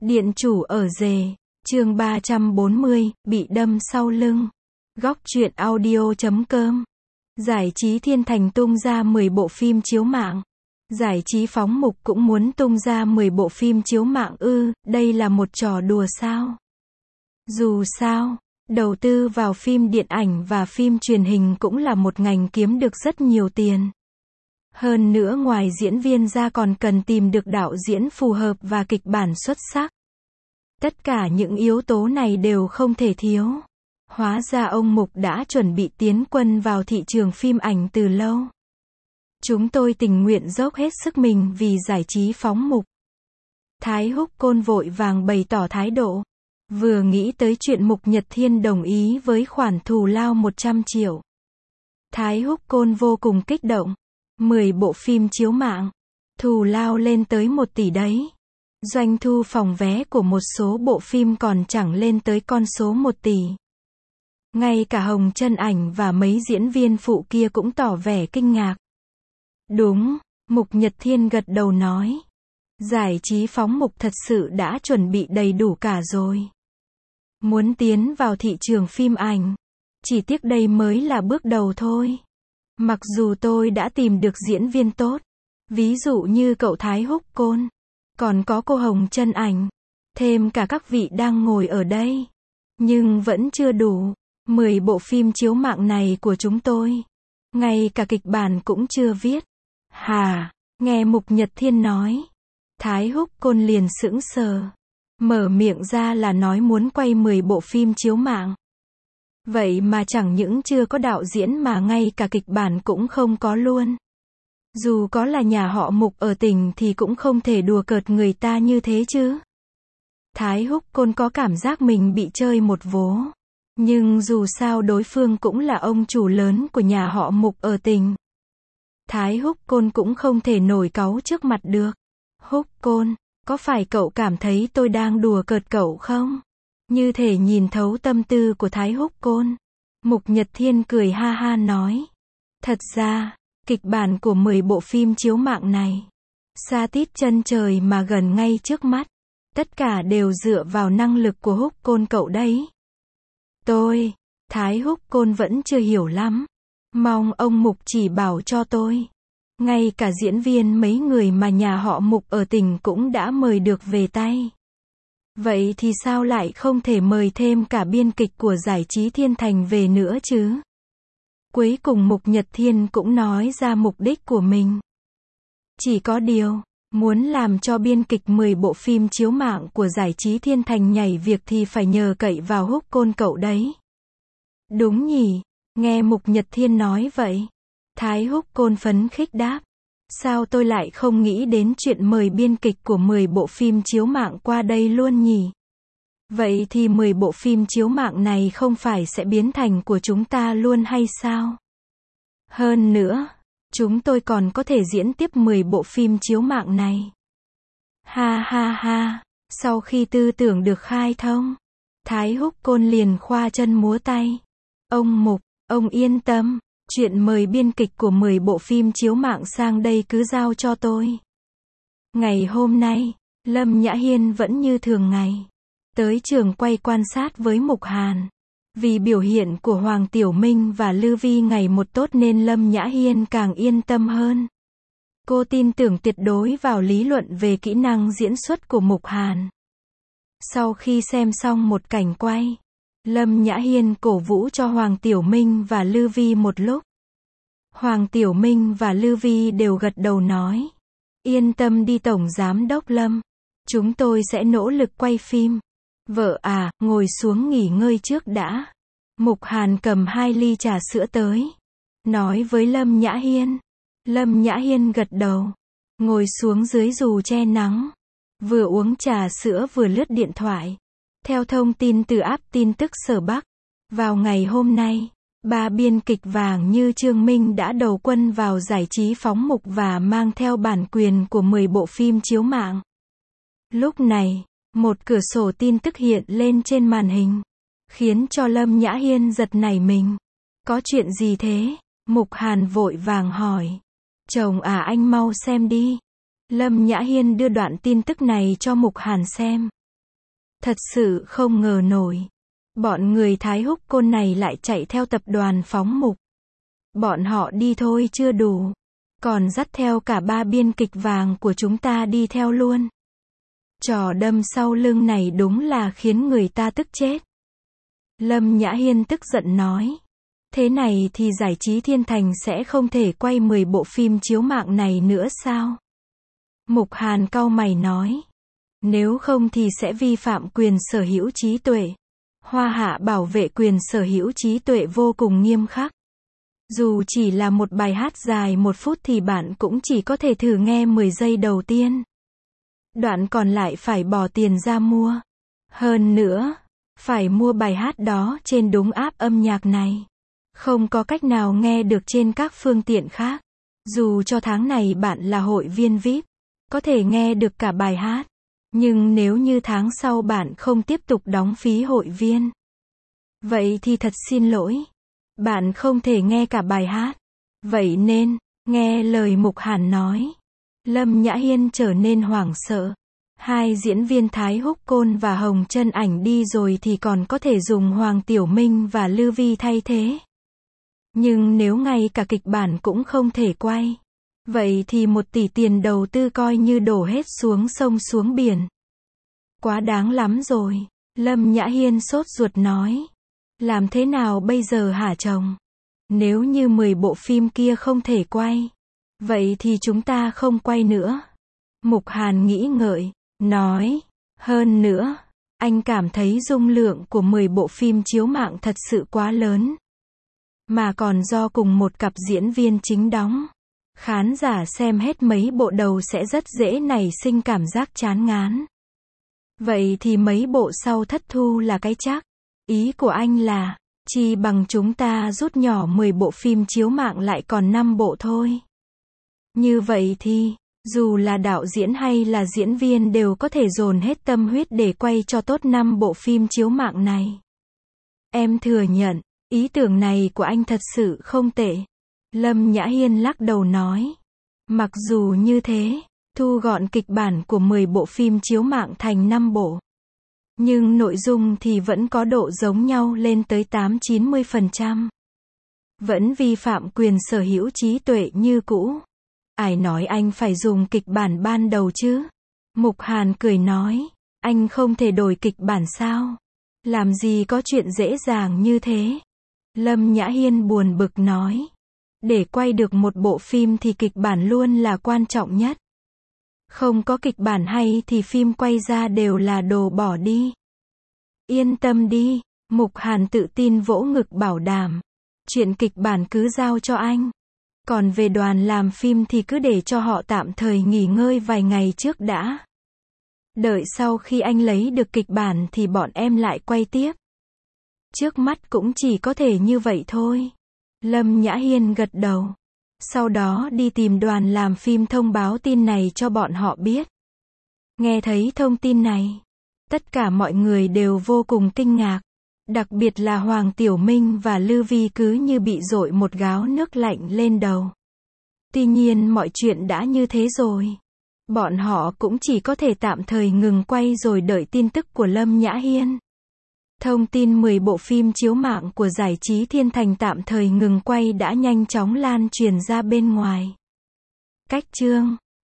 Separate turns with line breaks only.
Điện chủ ở rể, chương 340, bị đâm sau lưng. Góc truyện audio.com. Giải trí Thiên Thành tung ra 10 bộ phim chiếu mạng. Giải trí Phóng Mục cũng muốn tung ra 10 bộ phim chiếu mạng ư, đây là một trò đùa sao? Dù sao, đầu tư vào phim điện ảnh và phim truyền hình cũng là một ngành kiếm được rất nhiều tiền. Hơn nữa ngoài diễn viên ra còn cần tìm được đạo diễn phù hợp và kịch bản xuất sắc. Tất cả những yếu tố này đều không thể thiếu. Hóa ra ông Mục đã chuẩn bị tiến quân vào thị trường phim ảnh từ lâu. Chúng tôi tình nguyện dốc hết sức mình vì giải trí Phóng Mục. Thái Húc Côn vội vàng bày tỏ thái độ. Vừa nghĩ tới chuyện Mục Nhật Thiên đồng ý với khoản thù lao 100 triệu. Thái Húc Côn vô cùng kích động. 10 bộ phim chiếu mạng. Thù lao lên tới 1 tỷ đấy. Doanh thu phòng vé của một số bộ phim còn chẳng lên tới con số 1 tỷ. Ngay cả Hồng Trân Ảnh và mấy diễn viên phụ kia cũng tỏ vẻ kinh ngạc. Đúng, Mục Nhật Thiên gật đầu nói. Giải trí Phóng Mục thật sự đã chuẩn bị đầy đủ cả rồi. Muốn tiến vào thị trường phim ảnh. Chỉ tiếc đây mới là bước đầu thôi. Mặc dù tôi đã tìm được diễn viên tốt. Ví dụ như cậu Thái Húc Côn. Còn có cô Hồng Trân Ảnh. Thêm cả các vị đang ngồi ở đây. Nhưng vẫn chưa đủ. 10 bộ phim chiếu mạng này của chúng tôi. Ngay cả kịch bản cũng chưa viết. Hà, nghe Mục Nhật Thiên nói. Thái Húc Côn liền sững sờ. Mở miệng ra là nói muốn quay 10 bộ phim chiếu mạng. Vậy mà chẳng những chưa có đạo diễn mà ngay cả kịch bản cũng không có luôn. Dù có là nhà họ Mục ở tỉnh thì cũng không thể đùa cợt người ta như thế chứ. Thái Húc Côn có cảm giác mình bị chơi một vố. Nhưng dù sao đối phương cũng là ông chủ lớn của nhà họ Mục ở tỉnh. Thái Húc Côn cũng không thể nổi cáu trước mặt được. Húc Côn, có phải cậu cảm thấy tôi đang đùa cợt cậu không? Như thể nhìn thấu tâm tư của Thái Húc Côn. Mục Nhật Thiên cười ha ha nói. Thật ra, kịch bản của 10 bộ phim chiếu mạng này. Xa tít chân trời mà gần ngay trước mắt. Tất cả đều dựa vào năng lực của Húc Côn cậu đấy. Thái Húc Côn vẫn chưa hiểu lắm. Mong ông Mục chỉ bảo cho tôi. Ngay cả diễn viên mấy người mà nhà họ Mục ở tỉnh cũng đã mời được về tay. Vậy thì sao lại không thể mời thêm cả biên kịch của giải trí Thiên Thành về nữa chứ? Cuối cùng Mục Nhật Thiên cũng nói ra mục đích của mình. Chỉ có điều, muốn làm cho biên kịch 10 bộ phim chiếu mạng của giải trí Thiên Thành nhảy việc thì phải nhờ cậy vào Húc Côn cậu đấy. Đúng nhỉ, nghe Mục Nhật Thiên nói vậy. Thái Húc Côn phấn khích đáp. Sao tôi lại không nghĩ đến chuyện mời biên kịch của 10 bộ phim chiếu mạng qua đây luôn nhỉ? Vậy thì 10 bộ phim chiếu mạng này không phải sẽ biến thành của chúng ta luôn hay sao? Hơn nữa, chúng tôi còn có thể diễn tiếp 10 bộ phim chiếu mạng này. Ha ha ha, sau khi tư tưởng được khai thông, Thái Húc Côn liền khoa chân múa tay. Ông Mục, ông yên tâm, chuyện mời biên kịch của 10 bộ phim chiếu mạng sang đây cứ giao cho tôi. Ngày hôm nay, Lâm Nhã Hiên vẫn như thường ngày. Tới trường quay quan sát với Mục Hàn. Vì biểu hiện của Hoàng Tiểu Minh và Lư Vi ngày một tốt nên Lâm Nhã Hiên càng yên tâm hơn. Cô tin tưởng tuyệt đối vào lý luận về kỹ năng diễn xuất của Mục Hàn. Sau khi xem xong một cảnh quay, Lâm Nhã Hiên cổ vũ cho Hoàng Tiểu Minh và Lư Vi một lúc. Hoàng Tiểu Minh và Lư Vi đều gật đầu nói. Yên tâm đi Tổng Giám Đốc Lâm. Chúng tôi sẽ nỗ lực quay phim. Vợ à, ngồi xuống nghỉ ngơi trước đã. Mục Hàn cầm 2 ly trà sữa tới. Nói với Lâm Nhã Hiên. Lâm Nhã Hiên gật đầu. Ngồi xuống dưới dù che nắng. Vừa uống trà sữa vừa lướt điện thoại. Theo thông tin từ app tin tức Sở Bắc. Vào ngày hôm nay, 3 biên kịch vàng như Trương Minh đã đầu quân vào giải trí Phóng Mục và mang theo bản quyền của 10 bộ phim chiếu mạng. Lúc này, một cửa sổ tin tức hiện lên trên màn hình, khiến cho Lâm Nhã Hiên giật nảy mình. Có chuyện gì thế? Mục Hàn vội vàng hỏi. Chồng à, anh mau xem đi. Lâm Nhã Hiên đưa đoạn tin tức này cho Mục Hàn xem. Thật sự không ngờ nổi. Bọn người Thái Húc Côn này lại chạy theo tập đoàn phóng mục. Bọn họ đi thôi chưa đủ. Còn dắt theo cả 3 biên kịch vàng của chúng ta đi theo luôn. Trò đâm sau lưng này đúng là khiến người ta tức chết. Lâm Nhã Hiên tức giận nói. Thế này thì Giải trí Thiên Thành sẽ không thể quay 10 bộ phim chiếu mạng này nữa sao? Mục Hàn cau mày nói. Nếu không thì sẽ vi phạm quyền sở hữu trí tuệ. Hoa Hạ bảo vệ quyền sở hữu trí tuệ vô cùng nghiêm khắc. Dù chỉ là một bài hát dài 1 phút thì bạn cũng chỉ có thể thử nghe 10 giây đầu tiên. Đoạn còn lại phải bỏ tiền ra mua. Hơn nữa, phải mua bài hát đó trên đúng app âm nhạc này. Không có cách nào nghe được trên các phương tiện khác. Dù cho tháng này bạn là hội viên VIP, có thể nghe được cả bài hát. Nhưng nếu như tháng sau bạn không tiếp tục đóng phí hội viên, vậy thì thật xin lỗi. Bạn không thể nghe cả bài hát. Vậy nên, nghe lời Mục Hàn nói, Lâm Nhã Hiên trở nên hoảng sợ. 2 diễn viên Thái Húc Côn và Hồng Chân Ảnh đi rồi thì còn có thể dùng Hoàng Tiểu Minh và Lư Vi thay thế. Nhưng nếu ngay cả kịch bản cũng không thể quay, vậy thì 1 tỷ tiền đầu tư coi như đổ hết xuống sông xuống biển. Quá đáng lắm rồi. Lâm Nhã Hiên sốt ruột nói. Làm thế nào bây giờ hả chồng? Nếu như 10 bộ phim kia không thể quay, vậy thì chúng ta không quay nữa. Mục Hàn nghĩ ngợi, nói. Hơn nữa, anh cảm thấy dung lượng của 10 bộ phim chiếu mạng thật sự quá lớn. Mà còn do cùng một cặp diễn viên chính đóng. Khán giả xem hết mấy bộ đầu sẽ rất dễ nảy sinh cảm giác chán ngán. Vậy thì mấy bộ sau thất thu là cái chắc. Ý của anh là, chi bằng chúng ta rút nhỏ 10 bộ phim chiếu mạng lại còn 5 bộ thôi. Như vậy thì, dù là đạo diễn hay là diễn viên đều có thể dồn hết tâm huyết để quay cho tốt 5 bộ phim chiếu mạng này. Em thừa nhận, ý tưởng này của anh thật sự không tệ. Lâm Nhã Hiên lắc đầu nói. Mặc dù như thế, thu gọn kịch bản của 10 bộ phim chiếu mạng thành 5 bộ. Nhưng nội dung thì vẫn có độ giống nhau lên tới 8-90%. Vẫn vi phạm quyền sở hữu trí tuệ như cũ. Ai nói anh phải dùng kịch bản ban đầu chứ? Mục Hàn cười nói. Anh không thể đổi kịch bản sao? Làm gì có chuyện dễ dàng như thế? Lâm Nhã Hiên buồn bực nói. Để quay được một bộ phim thì kịch bản luôn là quan trọng nhất. Không có kịch bản hay thì phim quay ra đều là đồ bỏ đi. Yên tâm đi, Mục Hàn tự tin vỗ ngực bảo đảm. Chuyện kịch bản cứ giao cho anh. Còn về đoàn làm phim thì cứ để cho họ tạm thời nghỉ ngơi vài ngày trước đã. Đợi sau khi anh lấy được kịch bản thì bọn em lại quay tiếp. Trước mắt cũng chỉ có thể như vậy thôi. Lâm Nhã Hiên gật đầu. Sau đó đi tìm đoàn làm phim thông báo tin này cho bọn họ biết. Nghe thấy thông tin này, tất cả mọi người đều vô cùng kinh ngạc. Đặc biệt là Hoàng Tiểu Minh và Lư Vi cứ như bị dội một gáo nước lạnh lên đầu. Tuy nhiên mọi chuyện đã như thế rồi. Bọn họ cũng chỉ có thể tạm thời ngừng quay rồi đợi tin tức của Lâm Nhã Hiên. Thông tin 10 bộ phim chiếu mạng của Giải trí Thiên Thành tạm thời ngừng quay đã nhanh chóng lan truyền ra bên ngoài. Cách chương